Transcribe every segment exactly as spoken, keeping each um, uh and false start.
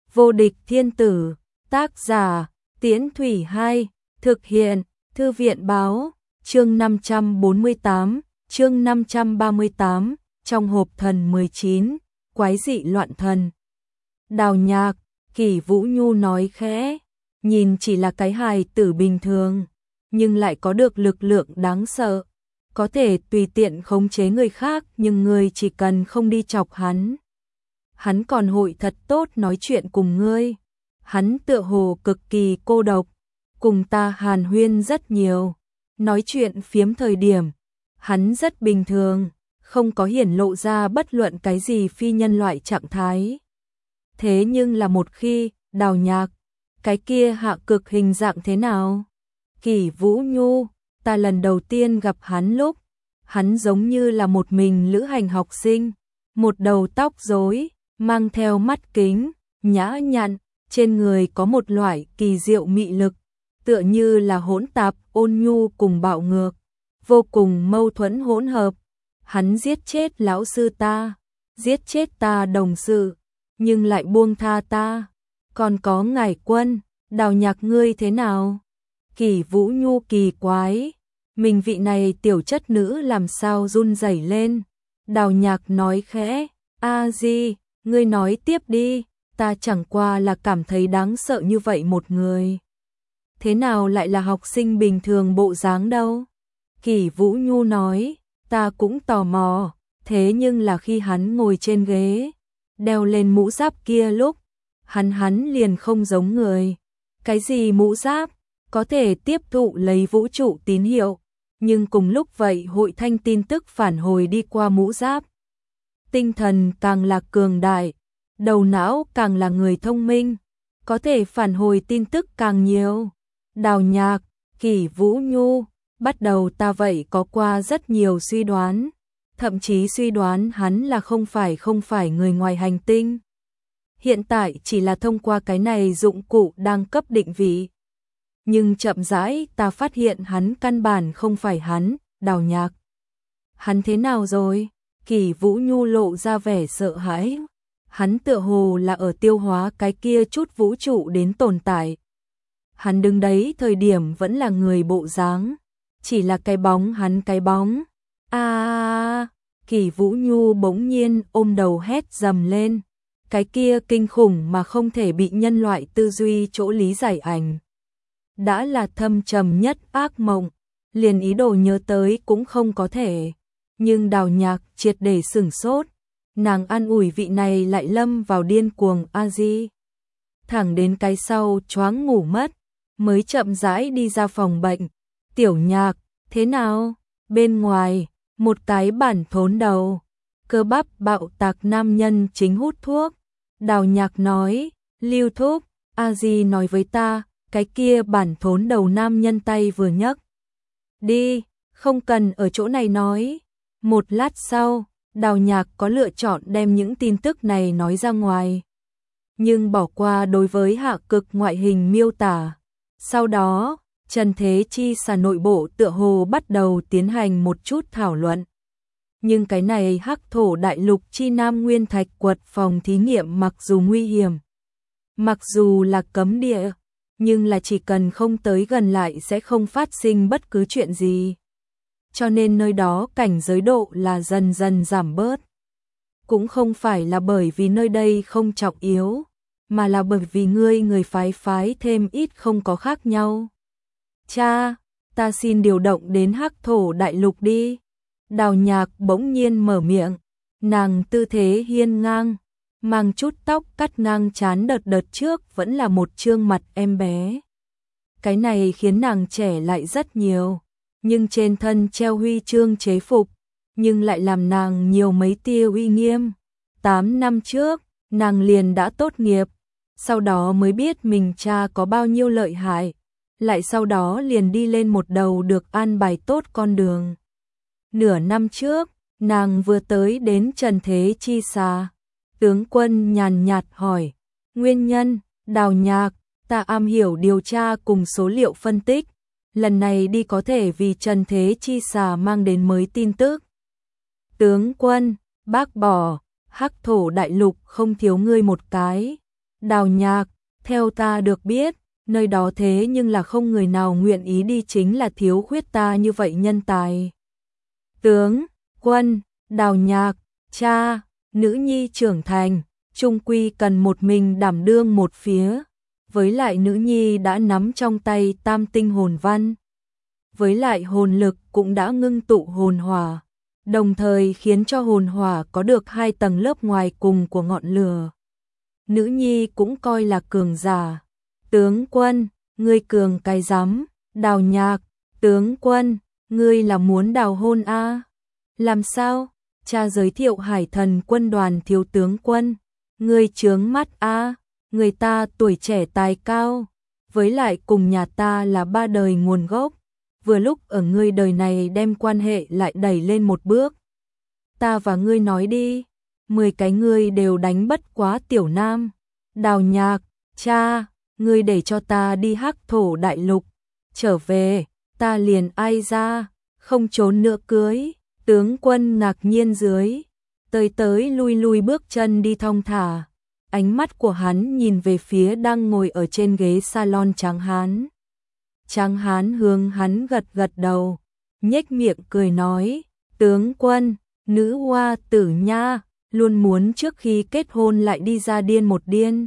Vô địch thiên tử, tác giả, Tiễn Thủy Hai, thực hiện, Thư viện báo, chương năm trăm bốn mươi tám, chương năm trăm ba mươi tám, trong hộp thần mười chín, quái dị loạn thần. Đào Nhạc, Kỷ Vũ Nhu nói khẽ, nhìn chỉ là cái hài tử bình thường, nhưng lại có được lực lượng đáng sợ, có thể tùy tiện khống chế người khác, nhưng người chỉ cần không đi chọc hắn. Hắn còn hội thật tốt nói chuyện cùng ngươi. Hắn tựa hồ cực kỳ cô độc, cùng ta hàn huyên rất nhiều, nói chuyện phiếm thời điểm, hắn rất bình thường, không có hiển lộ ra bất luận cái gì phi nhân loại trạng thái. Thế nhưng là một khi, Đào Nhạc, cái kia hạ cực hình dạng thế nào? Kỷ Vũ Nhu, ta lần đầu tiên gặp hắn lúc, hắn giống như là một mình lữ hành học sinh, một đầu tóc rối, mang theo mắt kính, nhã nhặn, trên người có một loại kỳ diệu mị lực, tựa như là hỗn tạp, ôn nhu cùng bạo ngược, vô cùng mâu thuẫn hỗn hợp. Hắn giết chết lão sư ta, giết chết ta đồng sự, nhưng lại buông tha ta. Còn có Ngải Quân, Đào Nhạc ngươi thế nào? Kỷ Vũ Nhu kỳ quái, mình vị này tiểu chất nữ làm sao run rẩy lên. Đào Nhạc nói khẽ, a di, ngươi nói tiếp đi, ta chẳng qua là cảm thấy đáng sợ như vậy một người. Thế nào lại là học sinh bình thường bộ dáng đâu? Kỷ Vũ Nhu nói, ta cũng tò mò, thế nhưng là khi hắn ngồi trên ghế, đeo lên mũ giáp kia lúc, hắn hắn liền không giống người. Cái gì mũ giáp? Có thể tiếp thụ lấy vũ trụ tín hiệu, nhưng cùng lúc vậy hội thanh tin tức phản hồi đi qua mũ giáp. Tinh thần càng là cường đại, đầu não càng là người thông minh, có thể phản hồi tin tức càng nhiều. Đào Nhạc, Kỷ Vũ Nhu, bắt đầu ta vậy có qua rất nhiều suy đoán, thậm chí suy đoán hắn là không phải không phải người ngoài hành tinh. Hiện tại chỉ là thông qua cái này dụng cụ đang cấp định vị. Nhưng chậm rãi ta phát hiện hắn căn bản không phải hắn. Đào Nhạc, hắn thế nào rồi? Kỷ Vũ Nhu lộ ra vẻ sợ hãi. Hắn tựa hồ là ở tiêu hóa cái kia chút vũ trụ đến tồn tại. Hắn đứng đấy thời điểm vẫn là người bộ dáng, chỉ là cái bóng hắn cái bóng. A, Kỷ Vũ Nhu bỗng nhiên ôm đầu hét dầm lên. Cái kia kinh khủng mà không thể bị nhân loại tư duy chỗ lý giải ảnh. Đã là thâm trầm nhất ác mộng, liền ý đồ nhớ tới cũng không có thể. Nhưng Đào Nhạc triệt để sửng sốt, nàng an ủi vị này lại lâm vào điên cuồng a di. Thẳng đến cái sau choáng ngủ mất, mới chậm rãi đi ra phòng bệnh. Tiểu Nhạc, thế nào? Bên ngoài, một cái bản thốn đầu, cơ bắp bạo tạc nam nhân chính hút thuốc. Đào Nhạc nói, Lưu thúc, a di nói với ta, cái kia bản thốn đầu nam nhân tay vừa nhấc. Đi, không cần ở chỗ này nói. Một lát sau, Đào Nhạc có lựa chọn đem những tin tức này nói ra ngoài, nhưng bỏ qua đối với hạ cực ngoại hình miêu tả. Sau đó, Trần Thế Chi xà nội bộ tựa hồ bắt đầu tiến hành một chút thảo luận. Nhưng cái này hắc thổ đại lục chi nam nguyên thạch quật phòng thí nghiệm mặc dù nguy hiểm, mặc dù là cấm địa, nhưng là chỉ cần không tới gần lại sẽ không phát sinh bất cứ chuyện gì. Cho nên nơi đó cảnh giới độ là dần dần giảm bớt. Cũng không phải là bởi vì nơi đây không trọng yếu, mà là bởi vì ngươi người phái phái thêm ít không có khác nhau. Cha, ta xin điều động đến hắc thổ đại lục đi. Đào Nhạc bỗng nhiên mở miệng, nàng tư thế hiên ngang, mang chút tóc cắt ngang trán, đợt đợt trước vẫn là một trương mặt em bé. Cái này khiến nàng trẻ lại rất nhiều, nhưng trên thân treo huy chương chế phục, nhưng lại làm nàng nhiều mấy tia uy nghiêm. Tám năm trước, nàng liền đã tốt nghiệp, sau đó mới biết mình cha có bao nhiêu lợi hại, lại sau đó liền đi lên một đầu được an bài tốt con đường. Nửa năm trước, nàng vừa tới đến Trần Thế Chi xà. Tướng quân nhàn nhạt hỏi, nguyên nhân? Đào Nhạc, ta am hiểu điều tra cùng số liệu phân tích, lần này đi có thể vì Trần Thế Chi xà mang đến mới tin tức. Tướng quân, bác bỏ, hắc thổ đại lục không thiếu ngươi một cái. Đào Nhạc, theo ta được biết, nơi đó thế nhưng là không người nào nguyện ý đi, chính là thiếu khuyết ta như vậy nhân tài. Tướng quân, Đào Nhạc, cha, nữ nhi trưởng thành, trung quy cần một mình đảm đương một phía. Với lại nữ nhi đã nắm trong tay tam tinh hồn văn. Với lại hồn lực cũng đã ngưng tụ hồn hỏa, đồng thời khiến cho hồn hỏa có được hai tầng lớp ngoài cùng của ngọn lửa. Nữ nhi cũng coi là cường giả. Tướng quân, ngươi cường cái rắm. Đào Nhạc, tướng quân, ngươi là muốn đào hôn a? À? Làm sao? Cha giới thiệu Hải Thần quân đoàn thiếu tướng quân. Ngươi chướng mắt a? À? Người ta tuổi trẻ tài cao, với lại cùng nhà ta là ba đời nguồn gốc. Vừa lúc ở ngươi đời này đem quan hệ lại đẩy lên một bước. Ta và ngươi nói đi, mười cái ngươi đều đánh bất quá Tiểu Nam. Đào Nhạc, cha, ngươi để cho ta đi Hắc Thổ đại lục, trở về, ta liền ai ra, không trốn nữa cưới. Tướng quân ngạc nhiên dưới, tới tới lui lui bước chân đi thong thả. Ánh mắt của hắn nhìn về phía đang ngồi ở trên ghế salon Tráng Hán. Tráng Hán hướng hắn gật gật đầu, nhếch miệng cười nói, tướng quân, nữ hoa tử nha, luôn muốn trước khi kết hôn lại đi ra điên một điên.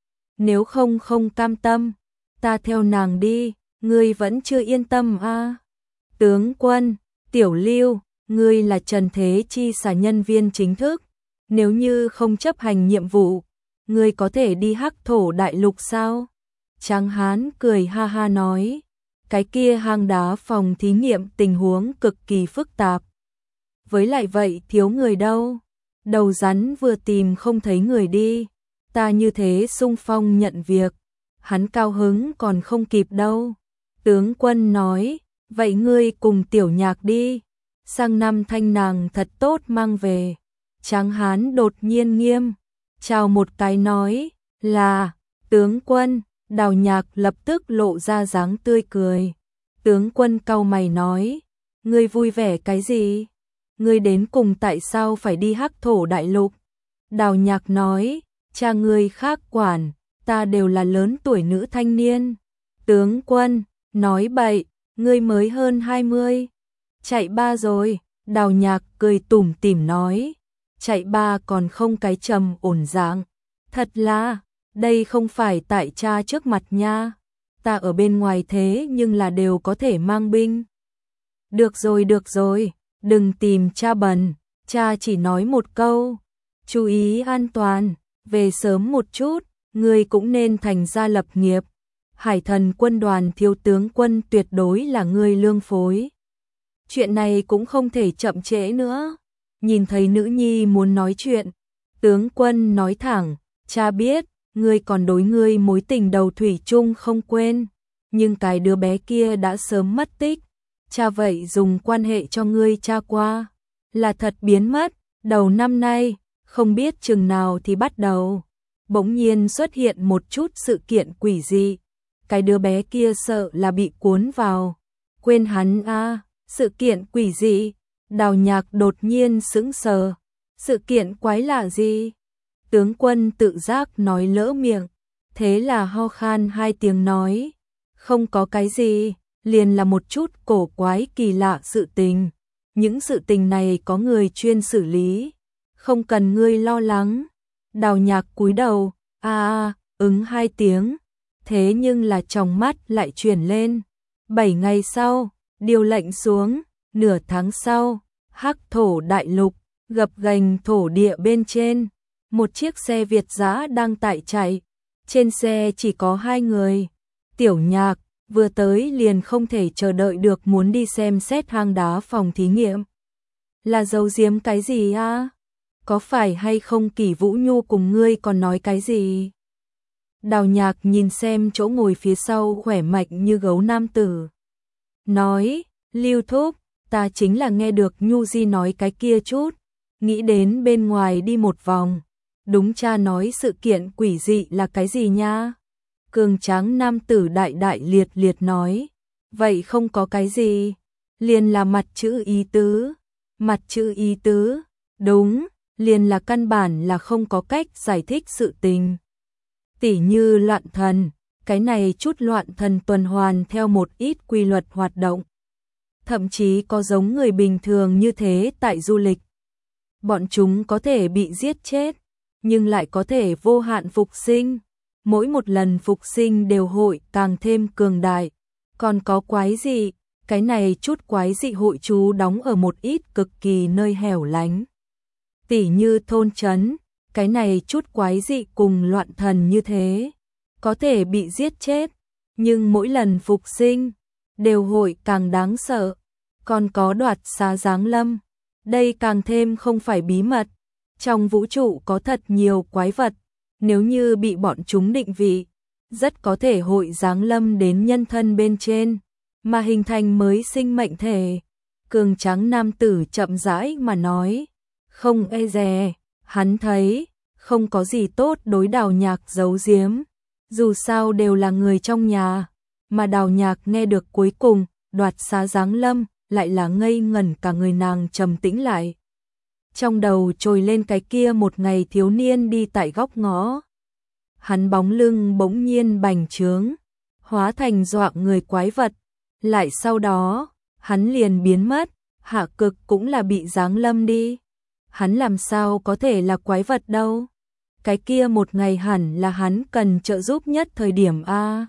Nếu không không cam tâm, ta theo nàng đi, ngươi vẫn chưa yên tâm à. Tướng quân, Tiểu Lưu, ngươi là Trần Thế Chi xả nhân viên chính thức, nếu như không chấp hành nhiệm vụ, ngươi có thể đi Hắc Thổ đại lục sao? Tráng Hán cười ha ha nói, cái kia hang đá phòng thí nghiệm tình huống cực kỳ phức tạp. Với lại vậy thiếu người đâu, đầu rắn vừa tìm không thấy người đi, ta như thế xung phong nhận việc, hắn cao hứng còn không kịp đâu. Tướng quân nói, vậy ngươi cùng Tiểu Nhạc đi, sang năm thanh nàng thật tốt mang về. Tráng Hán đột nhiên nghiêm, chào một cái nói, là, tướng quân. Đào Nhạc lập tức lộ ra dáng tươi cười. Tướng quân cau mày nói, ngươi vui vẻ cái gì? Ngươi đến cùng tại sao phải đi Hắc Thổ đại lục? Đào Nhạc nói, cha ngươi khác quản, ta đều là lớn tuổi nữ thanh niên. Tướng quân, nói bậy, ngươi mới hơn hai mươi. Chạy ba rồi, Đào Nhạc cười tủm tỉm nói, chạy ba còn không cái trầm ổn dạng. Thật là, đây không phải tại cha trước mặt nha, ta ở bên ngoài thế nhưng là đều có thể mang binh. Được rồi được rồi, đừng tìm cha bần, cha chỉ nói một câu, chú ý an toàn, về sớm một chút, ngươi cũng nên thành gia lập nghiệp. Hải Thần quân đoàn thiếu tướng quân tuyệt đối là ngươi lương phối. Chuyện này cũng không thể chậm trễ nữa. Nhìn thấy nữ nhi muốn nói chuyện, tướng quân nói thẳng, cha biết, ngươi còn đối ngươi mối tình đầu thủy chung không quên, nhưng cái đứa bé kia đã sớm mất tích, cha vậy dùng quan hệ cho ngươi tra qua, là thật biến mất, đầu năm nay, không biết chừng nào thì bắt đầu, bỗng nhiên xuất hiện một chút sự kiện quỷ dị, cái đứa bé kia sợ là bị cuốn vào, quên hắn a, à, sự kiện quỷ dị. Đào Nhạc đột nhiên sững sờ, sự kiện quái lạ gì? Tướng quân tự giác nói lỡ miệng, thế là ho khan hai tiếng nói, không có cái gì, liền là một chút cổ quái kỳ lạ sự tình. Những sự tình này có người chuyên xử lý, không cần ngươi lo lắng. Đào Nhạc cúi đầu, a a, ứng hai tiếng, thế nhưng là tròng mắt lại chuyển lên. Bảy ngày sau, điều lệnh xuống, nửa tháng sau, Hắc Thổ đại lục, gập ghềnh thổ địa bên trên. Một chiếc xe Việt dã đang tại chạy, trên xe chỉ có hai người. Tiểu Nhạc vừa tới liền không thể chờ đợi được muốn đi xem xét hang đá phòng thí nghiệm. Là giấu giếm cái gì a? À? Có phải hay không Kỷ Vũ Nhu cùng ngươi còn nói cái gì? Đào Nhạc nhìn xem chỗ ngồi phía sau khỏe mạnh như gấu nam tử. Nói, Lưu thúc, ta chính là nghe được Nhu Di nói cái kia chút, nghĩ đến bên ngoài đi một vòng. Đúng cha nói sự kiện quỷ dị là cái gì nha? Cường tráng nam tử đại đại liệt liệt nói, vậy không có cái gì, liền là mặt chữ ý tứ, mặt chữ ý tứ, đúng, liền là căn bản là không có cách giải thích sự tình. Tỉ như loạn thần, cái này chút loạn thần tuần hoàn theo một ít quy luật hoạt động. Thậm chí có giống người bình thường như thế tại du lịch. Bọn chúng có thể bị giết chết, nhưng lại có thể vô hạn phục sinh. Mỗi một lần phục sinh đều hội càng thêm cường đại. Còn có quái dị, cái này chút quái dị hội trú đóng ở một ít cực kỳ nơi hẻo lánh. Tỉ như thôn trấn, cái này chút quái dị cùng loạn thần như thế, có thể bị giết chết, nhưng mỗi lần phục sinh đều hội càng đáng sợ. Còn có đoạt xá giáng lâm, đây càng thêm không phải bí mật. Trong vũ trụ có thật nhiều quái vật, nếu như bị bọn chúng định vị, rất có thể hội giáng lâm đến nhân thân bên trên, mà hình thành mới sinh mệnh thể. Cường tráng nam tử chậm rãi mà nói, không e dè, hắn thấy, không có gì tốt đối Đào Nhạc giấu giếm, dù sao đều là người trong nhà, mà Đào Nhạc nghe được cuối cùng, đoạt xá giáng lâm, lại là ngây ngẩn cả người nàng trầm tĩnh lại. Trong đầu trồi lên cái kia một ngày thiếu niên đi tại góc ngõ. Hắn bóng lưng bỗng nhiên bành trướng, hóa thành dọa người quái vật, lại sau đó, hắn liền biến mất, hạ cực cũng là bị giáng lâm đi. Hắn làm sao có thể là quái vật đâu? Cái kia một ngày hẳn là hắn cần trợ giúp nhất thời điểm a.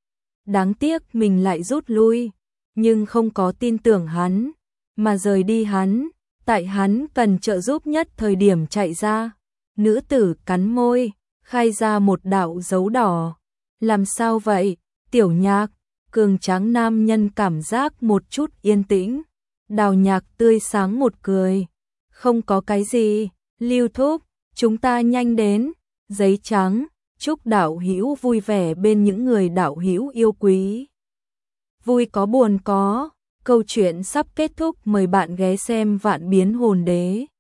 Đáng tiếc mình lại rút lui, nhưng không có tin tưởng hắn, mà rời đi hắn, tại hắn cần trợ giúp nhất thời điểm chạy ra. Nữ tử cắn môi, khai ra một đạo dấu đỏ. Làm sao vậy, Tiểu Nhạc? Cường tráng nam nhân cảm giác một chút yên tĩnh. Đào Nhạc tươi sáng một cười. Không có cái gì, Lưu thúc, chúng ta nhanh đến. Giấy trắng, chúc đạo hữu vui vẻ bên những người đạo hữu yêu quý. Vui có buồn có, câu chuyện sắp kết thúc, mời bạn ghé xem Vạn Biến Hồn Đế.